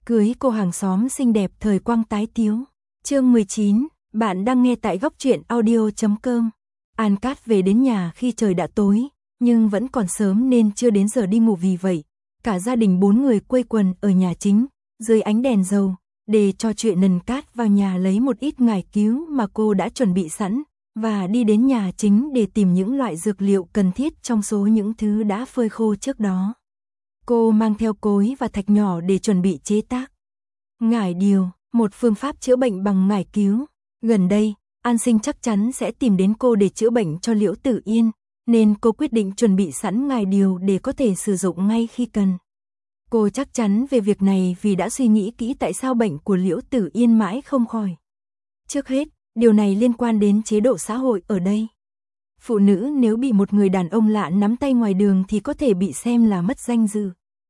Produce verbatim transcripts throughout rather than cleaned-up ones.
Cưới cô hàng xóm xinh đẹp thời quang tái tiếu. Chương mười chín, bạn đang nghe tại góc truyện audio chấm com. An Cát về đến nhà khi trời đã tối, nhưng vẫn còn sớm nên chưa đến giờ đi ngủ, vì vậy cả gia đình bốn người quây quần ở nhà chính, dưới ánh đèn dầu, để trò chuyện. Nần Cát vào nhà lấy một ít ngải cứu mà cô đã chuẩn bị sẵn, và đi đến nhà chính để tìm những loại dược liệu cần thiết trong số những thứ đã phơi khô trước đó. Cô mang theo cối và thạch nhỏ để chuẩn bị chế tác ngải điều, một phương pháp chữa bệnh bằng ngải cứu. Gần đây, An Sinh chắc chắn sẽ tìm đến cô để chữa bệnh cho Liễu Tử Yên, nên cô quyết định chuẩn bị sẵn ngải điều để có thể sử dụng ngay khi cần. Cô chắc chắn về việc này vì đã suy nghĩ kỹ tại sao bệnh của Liễu Tử Yên mãi không khỏi. Trước hết, điều này liên quan đến chế độ xã hội ở đây. Phụ nữ nếu bị một người đàn ông lạ nắm tay ngoài đường thì có thể bị xem là mất danh dự.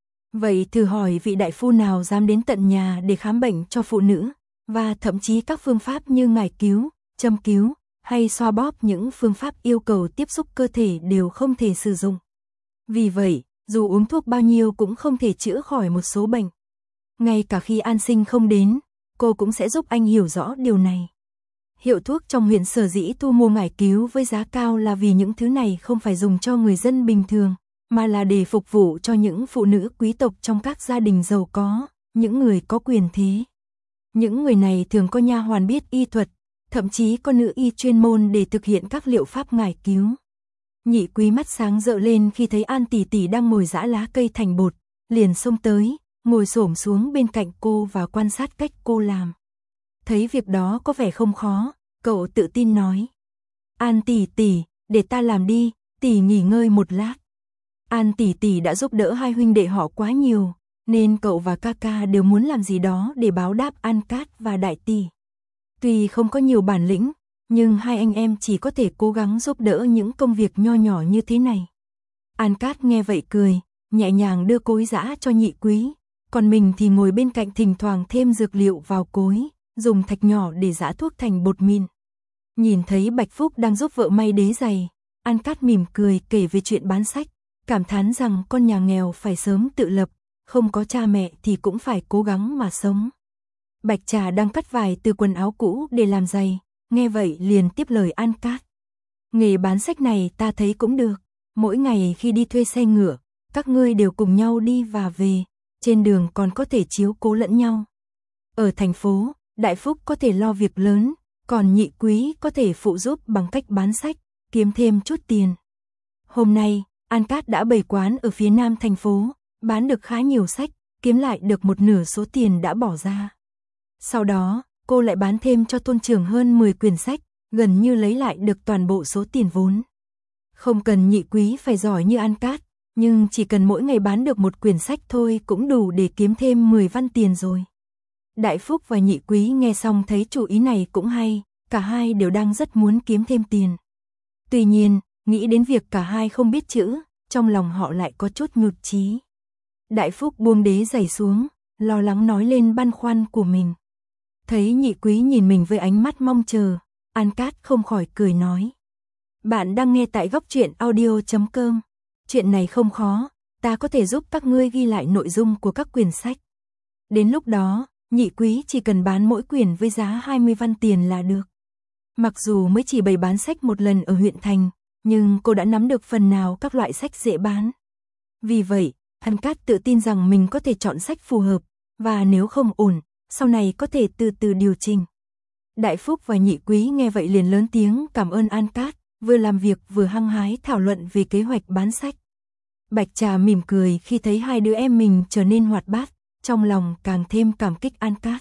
Vậy thử hỏi vị đại phu nào dám đến tận nhà để khám bệnh cho phụ nữ, và thậm chí các phương pháp như ngải cứu, châm cứu, hay xoa bóp, những phương pháp yêu cầu tiếp xúc cơ thể đều không thể sử dụng. Vì vậy, dù uống thuốc bao nhiêu cũng không thể chữa khỏi một số bệnh. Ngay cả khi An Sinh không đến, cô cũng sẽ giúp anh hiểu rõ điều này. Hiệu thuốc trong huyện sở dĩ thu mua ngải cứu với giá cao là vì những thứ này không phải dùng cho người dân bình thường, mà là để phục vụ cho những phụ nữ quý tộc trong các gia đình giàu có, những người có quyền thế. Những người này thường có nha hoàn biết y thuật, thậm chí có nữ y chuyên môn để thực hiện các liệu pháp ngải cứu. Nhị Quý mắt sáng rỡ lên khi thấy An tỷ tỷ đang ngồi giã lá cây thành bột, liền xông tới, ngồi xổm xuống bên cạnh cô và quan sát cách cô làm. Thấy việc đó có vẻ không khó, cậu tự tin nói: "An tỷ tỷ, để ta làm đi, tỷ nghỉ ngơi một lát." An tỷ tỷ đã giúp đỡ hai huynh đệ họ quá nhiều, nên cậu và ca ca đều muốn làm gì đó để báo đáp An Cát và đại tỷ. Tuy không có nhiều bản lĩnh, nhưng hai anh em chỉ có thể cố gắng giúp đỡ những công việc nho nhỏ như thế này. An Cát nghe vậy cười, nhẹ nhàng đưa cối giã cho Nhị Quý, còn mình thì ngồi bên cạnh thỉnh thoảng thêm dược liệu vào cối, dùng thạch nhỏ để giã thuốc thành bột mịn. Nhìn thấy Bạch Phúc đang giúp vợ may đế giày, An Cát mỉm cười kể về chuyện bán sách, cảm thán rằng con nhà nghèo phải sớm tự lập, không có cha mẹ thì cũng phải cố gắng mà sống. Bạch Trà đang cắt vải từ quần áo cũ để làm giày, nghe vậy liền tiếp lời An Cát: "Nghề bán sách này ta thấy cũng được, mỗi ngày khi đi thuê xe ngựa, các ngươi đều cùng nhau đi và về, trên đường còn có thể chiếu cố lẫn nhau. Ở thành phố, Đại Phúc có thể lo việc lớn, còn Nhị Quý có thể phụ giúp bằng cách bán sách, kiếm thêm chút tiền." Hôm nay, An Cát đã bày quán ở phía nam thành phố, bán được khá nhiều sách, kiếm lại được một nửa số tiền đã bỏ ra. Sau đó, cô lại bán thêm cho thôn trưởng hơn mười quyển sách, gần như lấy lại được toàn bộ số tiền vốn. Không cần Nhị Quý phải giỏi như An Cát, nhưng chỉ cần mỗi ngày bán được một quyển sách thôi cũng đủ để kiếm thêm mười văn tiền rồi. Đại Phúc và Nhị Quý nghe xong thấy chủ ý này cũng hay, cả hai đều đang rất muốn kiếm thêm tiền. Tuy nhiên, nghĩ đến việc cả hai không biết chữ, trong lòng họ lại có chút nhụt chí. Đại Phúc buông đế giày xuống, lo lắng nói lên băn khoăn của mình. Thấy Nhị Quý nhìn mình với ánh mắt mong chờ, An Cát không khỏi cười nói: "Bạn đang nghe tại góc truyện audio chấm com. Chuyện này không khó, ta có thể giúp các ngươi ghi lại nội dung của các quyển sách. Đến lúc đó, Nhị Quý chỉ cần bán mỗi quyển với giá hai mươi văn tiền là được." Mặc dù mới chỉ bày bán sách một lần ở huyện thành, nhưng cô đã nắm được phần nào các loại sách dễ bán. Vì vậy, An Cát tự tin rằng mình có thể chọn sách phù hợp, và nếu không ổn, sau này có thể từ từ điều chỉnh. Đại Phúc và Nhị Quý nghe vậy liền lớn tiếng cảm ơn An Cát, vừa làm việc vừa hăng hái thảo luận về kế hoạch bán sách. Bạch Trà mỉm cười khi thấy hai đứa em mình trở nên hoạt bát, trong lòng càng thêm cảm kích An Cát.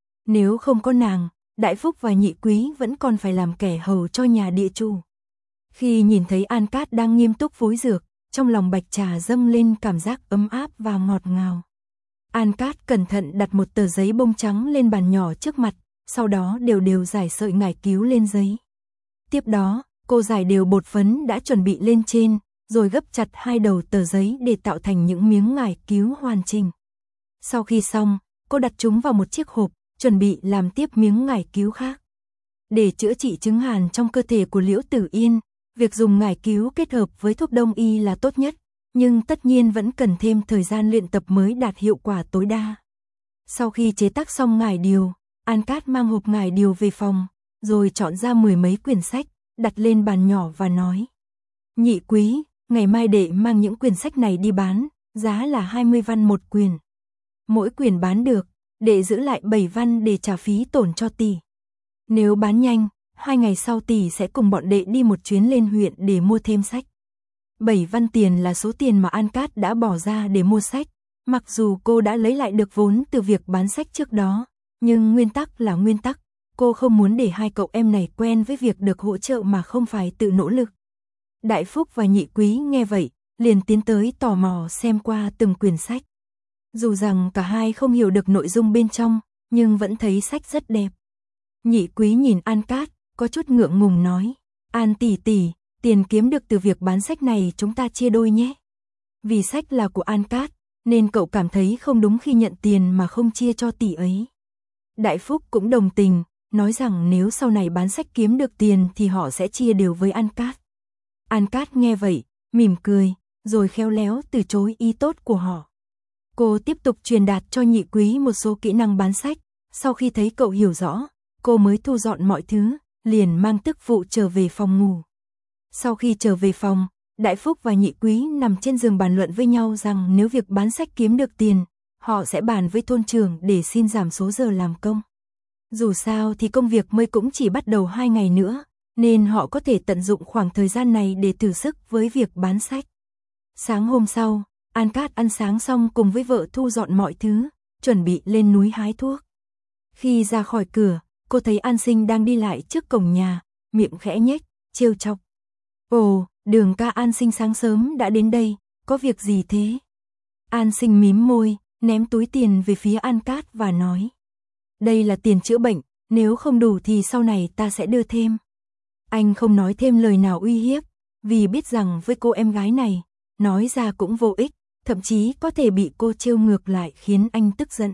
Nếu không có nàng, Đại Phúc và Nhị Quý vẫn còn phải làm kẻ hầu cho nhà địa chủ. Khi nhìn thấy An Cát đang nghiêm túc phối dược, trong lòng Bạch Trà dâng lên cảm giác ấm áp và ngọt ngào. An Cát cẩn thận đặt một tờ giấy bông trắng lên bàn nhỏ trước mặt, sau đó đều đều rải sợi ngải cứu lên giấy. Tiếp đó, cô rải đều bột phấn đã chuẩn bị lên trên, rồi gấp chặt hai đầu tờ giấy để tạo thành những miếng ngải cứu hoàn chỉnh. Sau khi xong, cô đặt chúng vào một chiếc hộp, chuẩn bị làm tiếp miếng ngải cứu khác. Để chữa trị chứng hàn trong cơ thể của Liễu Tử Yên, việc dùng ngải cứu kết hợp với thuốc đông y là tốt nhất, nhưng tất nhiên vẫn cần thêm thời gian luyện tập mới đạt hiệu quả tối đa. Sau khi chế tác xong ngải điều, An Cát mang hộp ngải điều về phòng, rồi chọn ra mười mấy quyển sách, đặt lên bàn nhỏ và nói. Nhị quý, ngày mai đệ mang những quyển sách này đi bán, giá là hai mươi văn một quyển. Mỗi quyển bán được, đệ giữ lại bảy văn để trả phí tổn cho tỷ. Nếu bán nhanh, hai ngày sau tỷ sẽ cùng bọn đệ đi một chuyến lên huyện để mua thêm sách. bảy văn tiền là số tiền mà An Cát đã bỏ ra để mua sách, mặc dù cô đã lấy lại được vốn từ việc bán sách trước đó, nhưng nguyên tắc là nguyên tắc, cô không muốn để hai cậu em này quen với việc được hỗ trợ mà không phải tự nỗ lực. Đại Phúc và Nhị Quý nghe vậy, liền tiến tới tò mò xem qua từng quyển sách. Dù rằng cả hai không hiểu được nội dung bên trong, nhưng vẫn thấy sách rất đẹp. Nhị Quý nhìn An Cát, có chút ngượng ngùng nói, An tỷ tỷ, tiền kiếm được từ việc bán sách này chúng ta chia đôi nhé. Vì sách là của An Cát, nên cậu cảm thấy không đúng khi nhận tiền mà không chia cho tỷ ấy. Đại Phúc cũng đồng tình, nói rằng nếu sau này bán sách kiếm được tiền thì họ sẽ chia đều với An Cát. An Cát nghe vậy, mỉm cười, rồi khéo léo từ chối ý tốt của họ. Cô tiếp tục truyền đạt cho Nhị Quý một số kỹ năng bán sách, sau khi thấy cậu hiểu rõ, cô mới thu dọn mọi thứ, liền mang tức phụ trở về phòng ngủ. Sau khi trở về phòng, Đại Phúc và Nhị Quý nằm trên giường bàn luận với nhau rằng nếu việc bán sách kiếm được tiền, họ sẽ bàn với thôn trưởng để xin giảm số giờ làm công. Dù sao thì công việc mới cũng chỉ bắt đầu hai ngày nữa, nên họ có thể tận dụng khoảng thời gian này để thử sức với việc bán sách. Sáng hôm sau, An Cát ăn sáng xong cùng với vợ thu dọn mọi thứ, chuẩn bị lên núi hái thuốc. Khi ra khỏi cửa, cô thấy An Sinh đang đi lại trước cổng nhà, miệng khẽ nhếch, trêu chọc. Ồ, Đường ca. An Sinh sáng sớm đã đến đây, có việc gì thế? An Sinh mím môi, ném túi tiền về phía An Cát và nói. Đây là tiền chữa bệnh, nếu không đủ thì sau này ta sẽ đưa thêm. Anh không nói thêm lời nào uy hiếp, vì biết rằng với cô em gái này, nói ra cũng vô ích, thậm chí có thể bị cô trêu ngược lại khiến anh tức giận.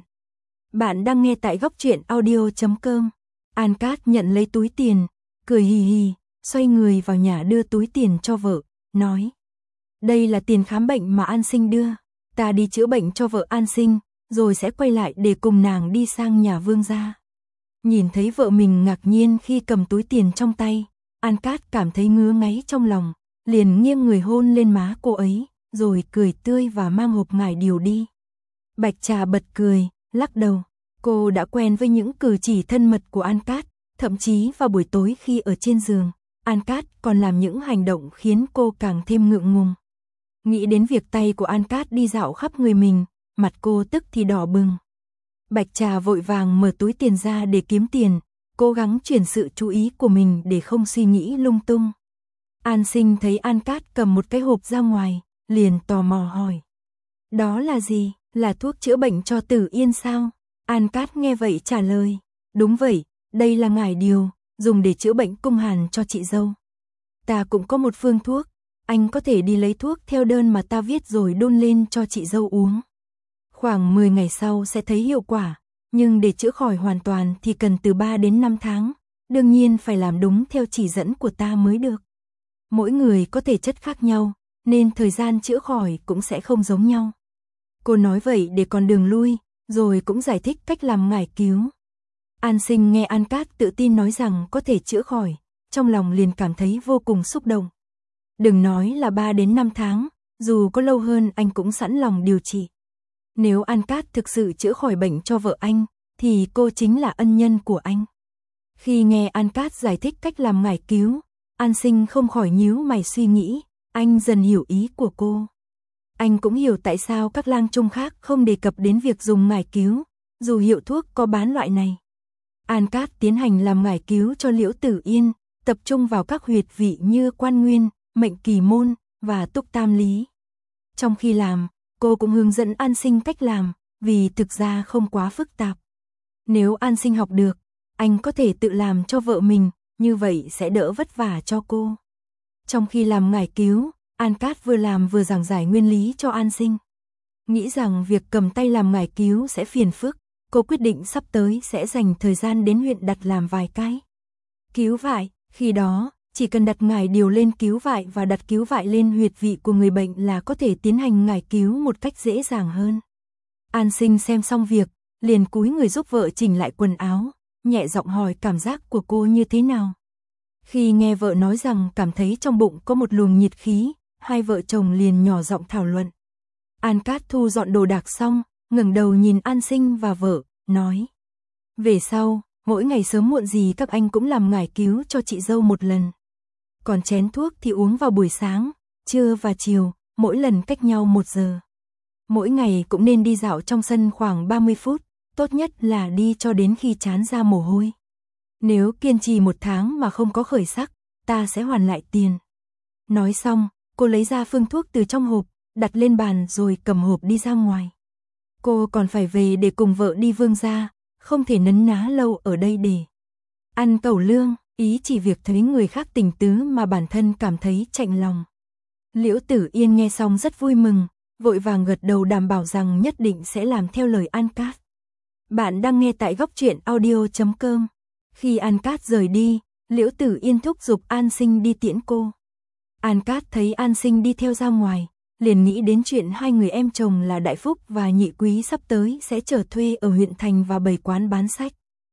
Bạn đang nghe tại góc truyện audio chấm com. An Cát nhận lấy túi tiền, cười hì hì, xoay người vào nhà đưa túi tiền cho vợ, nói. Đây là tiền khám bệnh mà An Sinh đưa, ta đi chữa bệnh cho vợ An Sinh, rồi sẽ quay lại để cùng nàng đi sang nhà Vương gia. Nhìn thấy vợ mình ngạc nhiên khi cầm túi tiền trong tay, An Cát cảm thấy ngứa ngáy trong lòng, liền nghiêng người hôn lên má cô ấy, rồi cười tươi và mang hộp ngải điều đi. Bạch Trà bật cười, lắc đầu, cô đã quen với những cử chỉ thân mật của An Cát, thậm chí vào buổi tối khi ở trên giường, An Cát còn làm những hành động khiến cô càng thêm ngượng ngùng. Nghĩ đến việc tay của An Cát đi dạo khắp người mình, mặt cô tức thì đỏ bừng. Bạch Trà vội vàng mở túi tiền ra để kiếm tiền, cố gắng chuyển sự chú ý của mình để không suy nghĩ lung tung. An Sinh thấy An Cát cầm một cái hộp ra ngoài, liền tò mò hỏi. Đó là gì? Là thuốc chữa bệnh cho Tử Yên sao? An Cát nghe vậy trả lời. Đúng vậy, đây là ngải điều, dùng để chữa bệnh cung hàn cho chị dâu. Ta cũng có một phương thuốc, anh có thể đi lấy thuốc theo đơn mà ta viết rồi đôn lên cho chị dâu uống. Khoảng mười ngày sau sẽ thấy hiệu quả, nhưng để chữa khỏi hoàn toàn thì cần từ ba đến năm tháng, đương nhiên phải làm đúng theo chỉ dẫn của ta mới được. Mỗi người có thể chất khác nhau, nên thời gian chữa khỏi cũng sẽ không giống nhau. Cô nói vậy để còn đường lui, rồi cũng giải thích cách làm ngải cứu. An Sinh nghe An Cát tự tin nói rằng có thể chữa khỏi, trong lòng liền cảm thấy vô cùng xúc động. Đừng nói là ba đến năm tháng, dù có lâu hơn anh cũng sẵn lòng điều trị. Nếu An Cát thực sự chữa khỏi bệnh cho vợ anh, thì cô chính là ân nhân của anh. Khi nghe An Cát giải thích cách làm ngải cứu, An Sinh không khỏi nhíu mày suy nghĩ, anh dần hiểu ý của cô. Anh cũng hiểu tại sao các lang trung khác không đề cập đến việc dùng ngải cứu, dù hiệu thuốc có bán loại này. An Cát tiến hành làm ngải cứu cho Liễu Tử Yên, tập trung vào các huyệt vị như Quan Nguyên, Mệnh Kỳ Môn và Túc Tam Lý. Trong khi làm, cô cũng hướng dẫn An Sinh cách làm, vì thực ra không quá phức tạp. Nếu An Sinh học được, anh có thể tự làm cho vợ mình, như vậy sẽ đỡ vất vả cho cô. Trong khi làm ngải cứu, An Cát vừa làm vừa giảng giải nguyên lý cho An Sinh. Nghĩ rằng việc cầm tay làm ngải cứu sẽ phiền phức, cô quyết định sắp tới sẽ dành thời gian đến huyện đặt làm vài cái. Cứu vại, khi đó, chỉ cần đặt ngải điều lên cứu vại và đặt cứu vại lên huyệt vị của người bệnh là có thể tiến hành ngải cứu một cách dễ dàng hơn. An Sinh xem xong việc, liền cúi người giúp vợ chỉnh lại quần áo, nhẹ giọng hỏi cảm giác của cô như thế nào. Khi nghe vợ nói rằng cảm thấy trong bụng có một luồng nhiệt khí, hai vợ chồng liền nhỏ giọng thảo luận. An Cát thu dọn đồ đạc xong, ngẩng đầu nhìn An Sinh và vợ, nói. Về sau, mỗi ngày sớm muộn gì các anh cũng làm ngải cứu cho chị dâu một lần. Còn chén thuốc thì uống vào buổi sáng, trưa và chiều, mỗi lần cách nhau một giờ. Mỗi ngày cũng nên đi dạo trong sân khoảng ba mươi phút, tốt nhất là đi cho đến khi trán ra mồ hôi. Nếu kiên trì một tháng mà không có khởi sắc, ta sẽ hoàn lại tiền. Nói xong, cô lấy ra phương thuốc từ trong hộp, đặt lên bàn rồi cầm hộp đi ra ngoài. Cô còn phải về để cùng vợ đi Vương gia, không thể nấn ná lâu ở đây để ăn cẩu lương, ý chỉ việc thấy người khác tình tứ mà bản thân cảm thấy chạnh lòng. Liễu Tử Yên nghe xong rất vui mừng, vội vàng gật đầu đảm bảo rằng nhất định sẽ làm theo lời An Cát. Bạn đang nghe tại góc truyện audio chấm com. Khi An Cát rời đi, Liễu Tử Yên thúc giục An Sinh đi tiễn cô. An Cát thấy An Sinh đi theo ra ngoài, liền nghĩ đến chuyện hai người em chồng là Đại Phúc và Nhị Quý sắp tới sẽ trở thuê ở huyện thành và bày quán bán sách.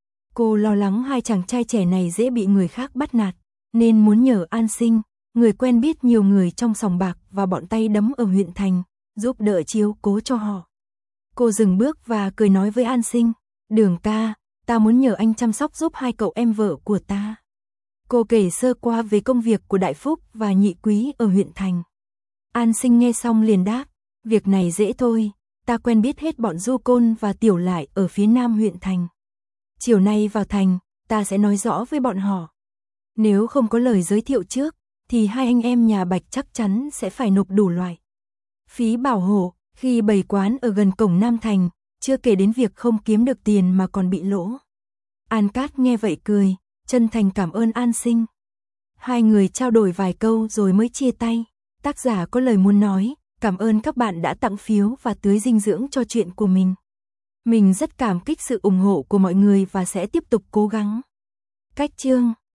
Cô lo lắng hai chàng trai trẻ này dễ bị người khác bắt nạt, nên muốn nhờ An Sinh, người quen biết nhiều người trong sòng bạc và bọn tay đấm ở huyện thành, giúp đỡ chiếu cố cho họ. Cô dừng bước và cười nói với An Sinh, Đường ca, ta muốn nhờ anh chăm sóc giúp hai cậu em vợ của ta. Cô kể sơ qua về công việc của Đại Phúc và Nhị Quý ở huyện thành. An Sinh nghe xong liền đáp, việc này dễ thôi, ta quen biết hết bọn Du Côn và Tiểu Lại ở phía nam huyện thành. Chiều nay vào thành, ta sẽ nói rõ với bọn họ. Nếu không có lời giới thiệu trước, thì hai anh em nhà Bạch chắc chắn sẽ phải nộp đủ loại phí bảo hộ khi bày quán ở gần cổng Nam Thành, chưa kể đến việc không kiếm được tiền mà còn bị lỗ. An Cát nghe vậy cười, chân thành cảm ơn An Sinh. Hai người trao đổi vài câu rồi mới chia tay. Tác giả có lời muốn nói, cảm ơn các bạn đã tặng phiếu và tưới dinh dưỡng cho chuyện của mình. Mình rất cảm kích sự ủng hộ của mọi người và sẽ tiếp tục cố gắng. Cách chương